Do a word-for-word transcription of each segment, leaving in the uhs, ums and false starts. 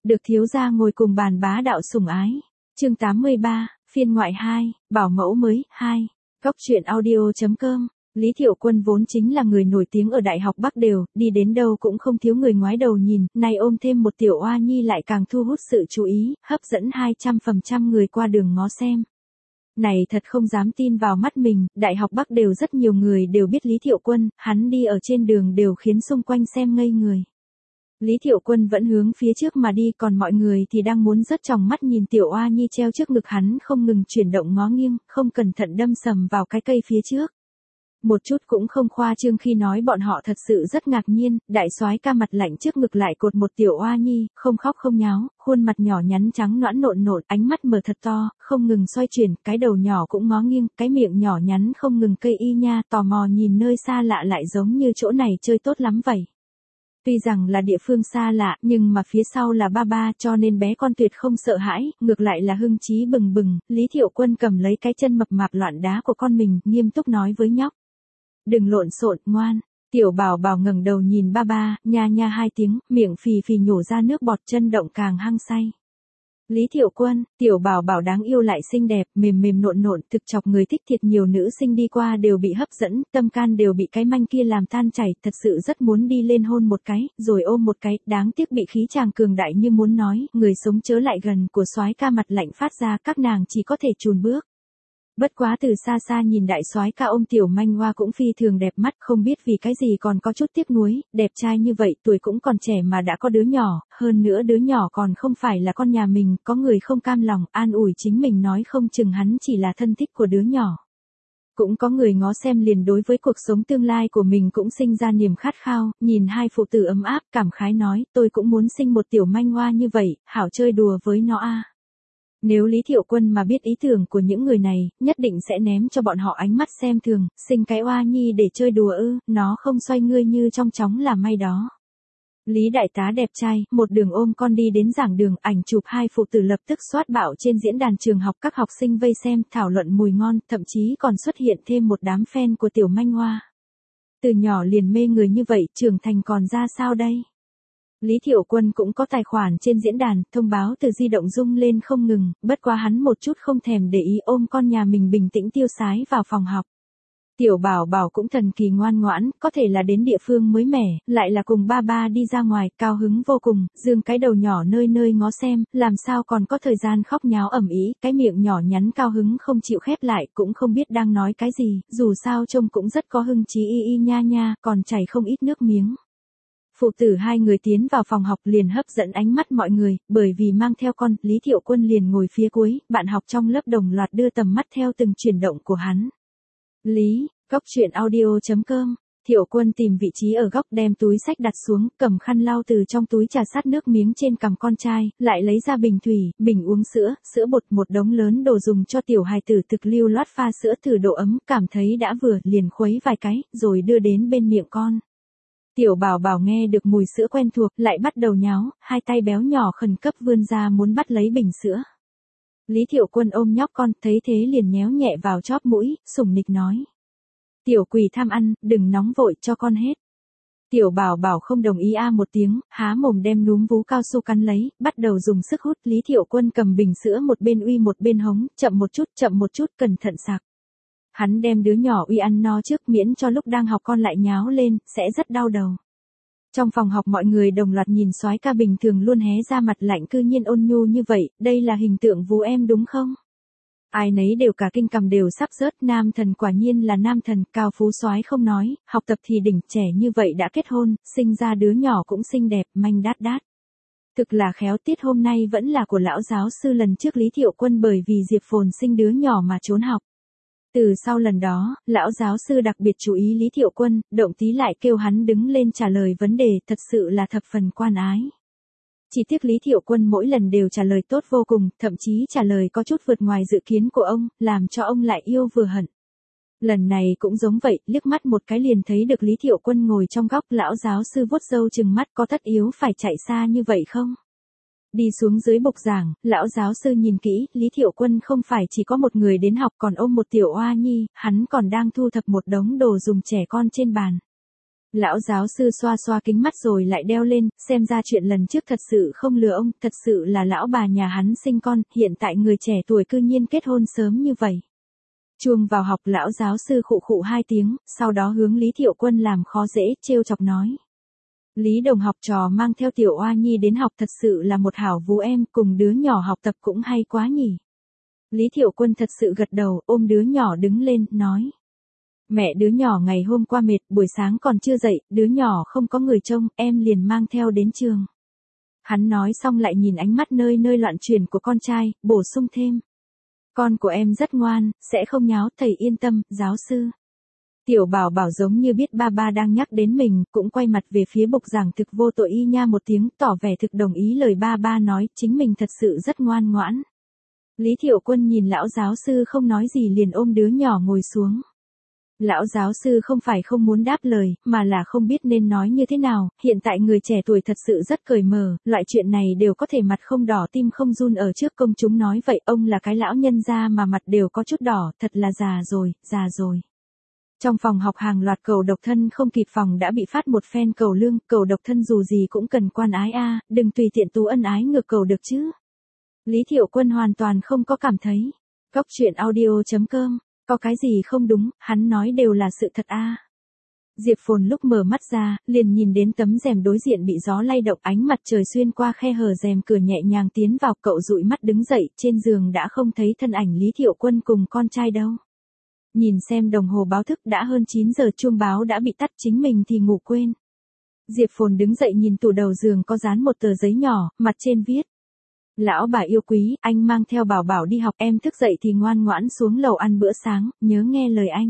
Được thiếu gia ngồi cùng bàn bá đạo sủng ái. Chương tám mươi ba, phiên ngoại hai, bảo mẫu mới, hai. Góc truyện audio chấm com. Lý Thiệu Quân vốn chính là người nổi tiếng ở Đại học Bắc Đều, đi đến đâu cũng không thiếu người ngoái đầu nhìn, nay ôm thêm một tiểu oa nhi lại càng thu hút sự chú ý, hấp dẫn hai trăm phần trăm người qua đường ngó xem. Này thật không dám tin vào mắt mình, Đại học Bắc Đều rất nhiều người đều biết Lý Thiệu Quân, hắn đi ở trên đường đều khiến xung quanh xem ngây người. Lý Thiệu Quân vẫn hướng phía trước mà đi, còn mọi người thì đang muốn rớt tròng mắt nhìn tiểu oa nhi treo trước ngực hắn không ngừng chuyển động ngó nghiêng, không cẩn thận đâm sầm vào cái cây phía trước. Một chút cũng không khoa trương khi nói bọn họ thật sự rất ngạc nhiên, đại soái ca mặt lạnh trước ngực lại cột một tiểu oa nhi, không khóc không nháo, khuôn mặt nhỏ nhắn trắng nõn nộn nộn, ánh mắt mở thật to, không ngừng xoay chuyển, cái đầu nhỏ cũng ngó nghiêng, cái miệng nhỏ nhắn không ngừng cây y nha, tò mò nhìn nơi xa lạ lại giống như chỗ này chơi tốt lắm vậy. Tuy rằng là địa phương xa lạ, nhưng mà phía sau là ba ba cho nên bé con tuyệt không sợ hãi, ngược lại là hưng trí bừng bừng, Lý Thiệu Quân cầm lấy cái chân mập mạp loạn đá của con mình, nghiêm túc nói với nhóc. Đừng lộn xộn, ngoan. Tiểu bảo bảo ngẩng đầu nhìn ba ba, nha nha hai tiếng, miệng phì phì nhổ ra nước bọt, chân động càng hăng say. Lý Thiệu Quân, tiểu bảo bảo đáng yêu lại xinh đẹp, mềm mềm nộn nộn, thực chọc người thích thiệt, nhiều nữ sinh đi qua đều bị hấp dẫn, tâm can đều bị cái manh kia làm tan chảy, thật sự rất muốn đi lên hôn một cái, rồi ôm một cái, đáng tiếc bị khí chàng cường đại như muốn nói, người sống chớ lại gần của soái ca mặt lạnh phát ra, các nàng chỉ có thể chùn bước. Bất quá từ xa xa nhìn đại soái ca ôm tiểu manh hoa cũng phi thường đẹp mắt, không biết vì cái gì còn có chút tiếc nuối, đẹp trai như vậy tuổi cũng còn trẻ mà đã có đứa nhỏ, hơn nữa đứa nhỏ còn không phải là con nhà mình, có người không cam lòng, an ủi chính mình nói không chừng hắn chỉ là thân thích của đứa nhỏ. Cũng có người ngó xem liền đối với cuộc sống tương lai của mình cũng sinh ra niềm khát khao, nhìn hai phụ tử ấm áp, cảm khái nói, tôi cũng muốn sinh một tiểu manh hoa như vậy, hảo chơi đùa với nó a. Nếu Lý Thiệu Quân mà biết ý tưởng của những người này, nhất định sẽ ném cho bọn họ ánh mắt xem thường, sinh cái oa nhi để chơi đùa ư, nó không xoay ngươi như trong chóng là may đó. Lý đại tá đẹp trai, một đường ôm con đi đến giảng đường, ảnh chụp hai phụ tử lập tức xoát bạo trên diễn đàn trường học, các học sinh vây xem, thảo luận mùi ngon, thậm chí còn xuất hiện thêm một đám fan của tiểu manh hoa. Từ nhỏ liền mê người như vậy, trưởng thành còn ra sao đây? Lý Thiệu Quân cũng có tài khoản trên diễn đàn, thông báo từ di động rung lên không ngừng, bất quá hắn một chút không thèm để ý, ôm con nhà mình bình tĩnh tiêu sái vào phòng học. Tiểu bảo bảo cũng thần kỳ ngoan ngoãn, có thể là đến địa phương mới mẻ, lại là cùng ba ba đi ra ngoài, cao hứng vô cùng, dương cái đầu nhỏ nơi nơi ngó xem, làm sao còn có thời gian khóc nháo ầm ĩ, cái miệng nhỏ nhắn cao hứng không chịu khép lại, cũng không biết đang nói cái gì, dù sao trông cũng rất có hưng trí y y nha nha, còn chảy không ít nước miếng. Phụ tử hai người tiến vào phòng học liền hấp dẫn ánh mắt mọi người, bởi vì mang theo con, Lý Thiệu Quân liền ngồi phía cuối, bạn học trong lớp đồng loạt đưa tầm mắt theo từng chuyển động của hắn. Lý, góc truyện audio chấm com. Thiệu Quân tìm vị trí ở góc đem túi sách đặt xuống, cầm khăn lau từ trong túi trà sát nước miếng trên cằm con trai, lại lấy ra bình thủy, bình uống sữa, sữa bột, một đống lớn đồ dùng cho tiểu hài tử thực lưu loát pha sữa thử độ ấm, cảm thấy đã vừa, liền khuấy vài cái, rồi đưa đến bên miệng con. Tiểu bảo bảo nghe được mùi sữa quen thuộc, lại bắt đầu nháo, hai tay béo nhỏ khẩn cấp vươn ra muốn bắt lấy bình sữa. Lý Thiệu Quân ôm nhóc con, thấy thế liền nhéo nhẹ vào chóp mũi, sủng nịch nói. Tiểu quỷ tham ăn, đừng nóng vội cho con hết. Tiểu bảo bảo không đồng ý a một tiếng, há mồm đem núm vú cao su cắn lấy, bắt đầu dùng sức hút. Lý Thiệu Quân cầm bình sữa một bên uy một bên hống, chậm một chút, chậm một chút, cẩn thận sạc. Hắn đem đứa nhỏ uy ăn no trước miễn cho lúc đang học con lại nháo lên, sẽ rất đau đầu. Trong phòng học mọi người đồng loạt nhìn soái ca bình thường luôn hé ra mặt lạnh cư nhiên ôn nhu như vậy, đây là hình tượng vú em đúng không? Ai nấy đều cả kinh cầm đều sắp rớt, nam thần quả nhiên là nam thần, cao phú soái không nói, học tập thì đỉnh, trẻ như vậy đã kết hôn, sinh ra đứa nhỏ cũng xinh đẹp, manh đát đát. Thực là khéo, tiết hôm nay vẫn là của lão giáo sư lần trước Lý Thiệu Quân bởi vì Diệp Phồn sinh đứa nhỏ mà trốn học. Từ sau lần đó, lão giáo sư đặc biệt chú ý Lý Thiệu Quân, động tí lại kêu hắn đứng lên trả lời vấn đề, thật sự là thập phần quan ái. Chỉ tiếc Lý Thiệu Quân mỗi lần đều trả lời tốt vô cùng, thậm chí trả lời có chút vượt ngoài dự kiến của ông, làm cho ông lại yêu vừa hận. Lần này cũng giống vậy, liếc mắt một cái liền thấy được Lý Thiệu Quân ngồi trong góc, lão giáo sư vuốt râu trừng mắt, có tất yếu phải chạy xa như vậy không? Đi xuống dưới bục giảng, lão giáo sư nhìn kỹ, Lý Thiệu Quân không phải chỉ có một người đến học còn ôm một tiểu oa nhi, hắn còn đang thu thập một đống đồ dùng trẻ con trên bàn. Lão giáo sư xoa xoa kính mắt rồi lại đeo lên, xem ra chuyện lần trước thật sự không lừa ông, thật sự là lão bà nhà hắn sinh con, hiện tại người trẻ tuổi cư nhiên kết hôn sớm như vậy. Chuông vào học, lão giáo sư khụ khụ hai tiếng, sau đó hướng Lý Thiệu Quân làm khó dễ, trêu chọc nói. Lý đồng học trò mang theo tiểu oa nhi đến học thật sự là một hảo vú em, cùng đứa nhỏ học tập cũng hay quá nhỉ. Lý Thiệu Quân thật sự gật đầu, ôm đứa nhỏ đứng lên, nói. Mẹ đứa nhỏ ngày hôm qua mệt, buổi sáng còn chưa dậy, đứa nhỏ không có người trông, em liền mang theo đến trường. Hắn nói xong lại nhìn ánh mắt nơi nơi loạn chuyển của con trai, bổ sung thêm. Con của em rất ngoan, sẽ không nháo, thầy yên tâm, giáo sư. Tiểu bảo bảo giống như biết ba ba đang nhắc đến mình, cũng quay mặt về phía bục giảng thực vô tội y nha một tiếng, tỏ vẻ thực đồng ý lời ba ba nói, chính mình thật sự rất ngoan ngoãn. Lý Thiệu Quân nhìn lão giáo sư không nói gì liền ôm đứa nhỏ ngồi xuống. Lão giáo sư không phải không muốn đáp lời, mà là không biết nên nói như thế nào, hiện tại người trẻ tuổi thật sự rất cởi mở, loại chuyện này đều có thể mặt không đỏ tim không run ở trước công chúng nói vậy, ông là cái lão nhân gia mà mặt đều có chút đỏ, thật là già rồi, già rồi. Trong phòng học hàng loạt cầu độc thân không kịp phòng đã bị phát một phen cầu lương, cầu độc thân dù gì cũng cần quan ái a, đừng tùy tiện tú ân ái ngược cầu được chứ. Lý Thiệu Quân hoàn toàn không có cảm thấy. Cóc truyện audio chấm com, có cái gì không đúng, hắn nói đều là sự thật a. Diệp Phồn lúc mở mắt ra, liền nhìn đến tấm rèm đối diện bị gió lay động, ánh mặt trời xuyên qua khe hở rèm cửa nhẹ nhàng tiến vào, cậu dụi mắt đứng dậy, trên giường đã không thấy thân ảnh Lý Thiệu Quân cùng con trai đâu. Nhìn xem đồng hồ báo thức đã hơn chín giờ, chuông báo đã bị tắt, chính mình thì ngủ quên. Diệp Phồn đứng dậy nhìn tủ đầu giường có dán một tờ giấy nhỏ, mặt trên viết. Lão bà yêu quý, anh mang theo bảo bảo đi học, em thức dậy thì ngoan ngoãn xuống lầu ăn bữa sáng, nhớ nghe lời anh.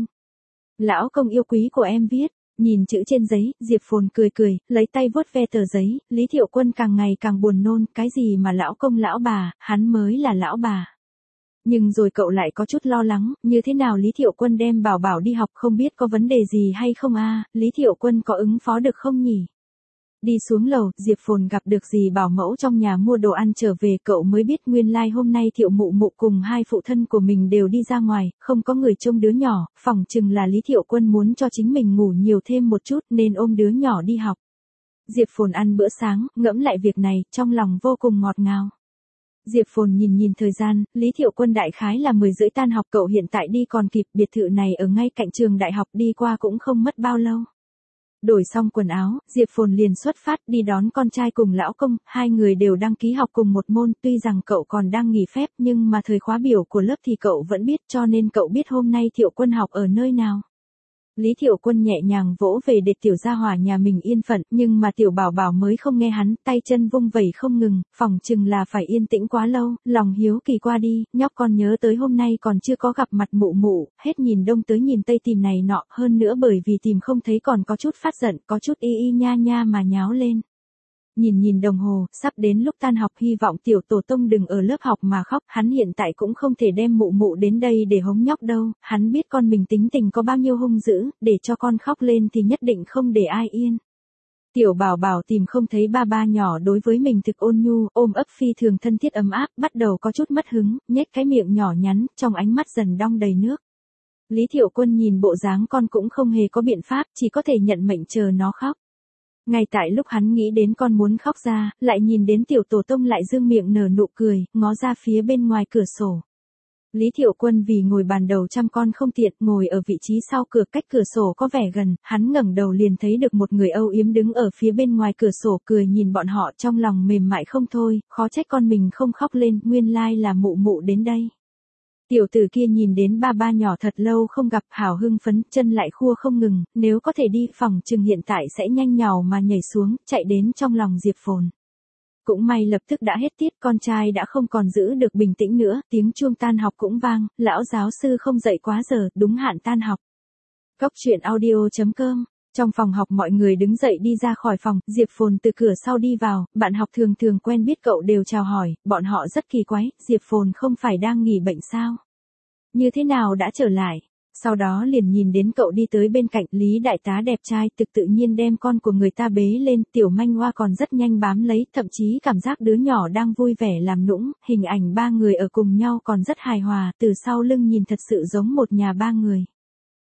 Lão công yêu quý của em viết, nhìn chữ trên giấy, Diệp Phồn cười cười, lấy tay vuốt ve tờ giấy, Lý Thiệu Quân càng ngày càng buồn nôn, cái gì mà lão công lão bà, hắn mới là lão bà. Nhưng rồi cậu lại có chút lo lắng, như thế nào Lý Thiệu Quân đem bảo bảo đi học không biết có vấn đề gì hay không a, Lý Thiệu Quân có ứng phó được không nhỉ? Đi xuống lầu, Diệp Phồn gặp được dì bảo mẫu trong nhà mua đồ ăn trở về, cậu mới biết nguyên lai like hôm nay Thiệu mụ mụ cùng hai phụ thân của mình đều đi ra ngoài, không có người trông đứa nhỏ, phỏng chừng là Lý Thiệu Quân muốn cho chính mình ngủ nhiều thêm một chút nên ôm đứa nhỏ đi học. Diệp Phồn ăn bữa sáng, ngẫm lại việc này, trong lòng vô cùng ngọt ngào. Diệp Phồn nhìn nhìn thời gian, Lý Thiệu Quân đại khái là mười rưỡi tan học, cậu hiện tại đi còn kịp, biệt thự này ở ngay cạnh trường đại học, đi qua cũng không mất bao lâu. Đổi xong quần áo, Diệp Phồn liền xuất phát đi đón con trai cùng lão công, hai người đều đăng ký học cùng một môn, tuy rằng cậu còn đang nghỉ phép nhưng mà thời khóa biểu của lớp thì cậu vẫn biết, cho nên cậu biết hôm nay Thiệu Quân học ở nơi nào. Lý Thiệu Quân nhẹ nhàng vỗ về để tiểu gia hỏa nhà mình yên phận, nhưng mà tiểu bảo bảo mới không nghe hắn, tay chân vung vẩy không ngừng, phỏng chừng là phải yên tĩnh quá lâu, lòng hiếu kỳ qua đi, nhóc con nhớ tới hôm nay còn chưa có gặp mặt mụ mụ, hết nhìn đông tới nhìn tây tìm này nọ, hơn nữa bởi vì tìm không thấy còn có chút phát giận, có chút y y nha nha mà nháo lên. Nhìn nhìn đồng hồ, sắp đến lúc tan học, hy vọng tiểu tổ tông đừng ở lớp học mà khóc, hắn hiện tại cũng không thể đem mụ mụ đến đây để hống nhóc đâu, hắn biết con mình tính tình có bao nhiêu hung dữ, để cho con khóc lên thì nhất định không để ai yên. Tiểu bảo bảo tìm không thấy ba ba nhỏ đối với mình thực ôn nhu, ôm ấp phi thường thân thiết ấm áp, bắt đầu có chút mất hứng, nhếch cái miệng nhỏ nhắn, trong ánh mắt dần đong đầy nước. Lý Thiệu Quân nhìn bộ dáng con cũng không hề có biện pháp, chỉ có thể nhận mệnh chờ nó khóc. Ngay tại lúc hắn nghĩ đến con muốn khóc ra, lại nhìn đến tiểu tổ tông lại dương miệng nở nụ cười, ngó ra phía bên ngoài cửa sổ. Lý Thiệu Quân vì ngồi bàn đầu chăm con không tiện, ngồi ở vị trí sau cửa cách cửa sổ có vẻ gần, hắn ngẩng đầu liền thấy được một người âu yếm đứng ở phía bên ngoài cửa sổ cười nhìn bọn họ, trong lòng mềm mại không thôi, khó trách con mình không khóc lên, nguyên lai là mụ mụ đến đây. Tiểu tử kia nhìn đến ba ba nhỏ thật lâu không gặp, hào hưng phấn, chân lại khua không ngừng, nếu có thể đi phòng chừng hiện tại sẽ nhanh nhào mà nhảy xuống, chạy đến trong lòng Diệp Phồn. Cũng may lập tức đã hết tiết, con trai đã không còn giữ được bình tĩnh nữa, tiếng chuông tan học cũng vang, lão giáo sư không dậy quá giờ, đúng hạn tan học. Cóc truyện audio chấm com. Trong phòng học mọi người đứng dậy đi ra khỏi phòng, Diệp Phồn từ cửa sau đi vào, bạn học thường thường quen biết cậu đều chào hỏi, bọn họ rất kỳ quái, Diệp Phồn không phải đang nghỉ bệnh sao? Như thế nào đã trở lại? Sau đó liền nhìn đến cậu đi tới bên cạnh, Lý đại tá đẹp trai thực tự nhiên đem con của người ta bế lên, tiểu manh hoa còn rất nhanh bám lấy, thậm chí cảm giác đứa nhỏ đang vui vẻ làm nũng, hình ảnh ba người ở cùng nhau còn rất hài hòa, từ sau lưng nhìn thật sự giống một nhà ba người.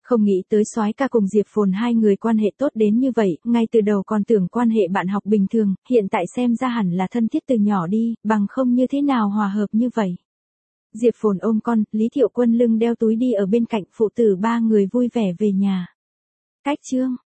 Không nghĩ tới soái ca cùng Diệp Phồn hai người quan hệ tốt đến như vậy, ngay từ đầu còn tưởng quan hệ bạn học bình thường, hiện tại xem ra hẳn là thân thiết từ nhỏ đi, bằng không như thế nào hòa hợp như vậy. Diệp Phồn ôm con, Lý Thiệu Quân lưng đeo túi đi ở bên cạnh, phụ tử ba người vui vẻ về nhà. Cách chương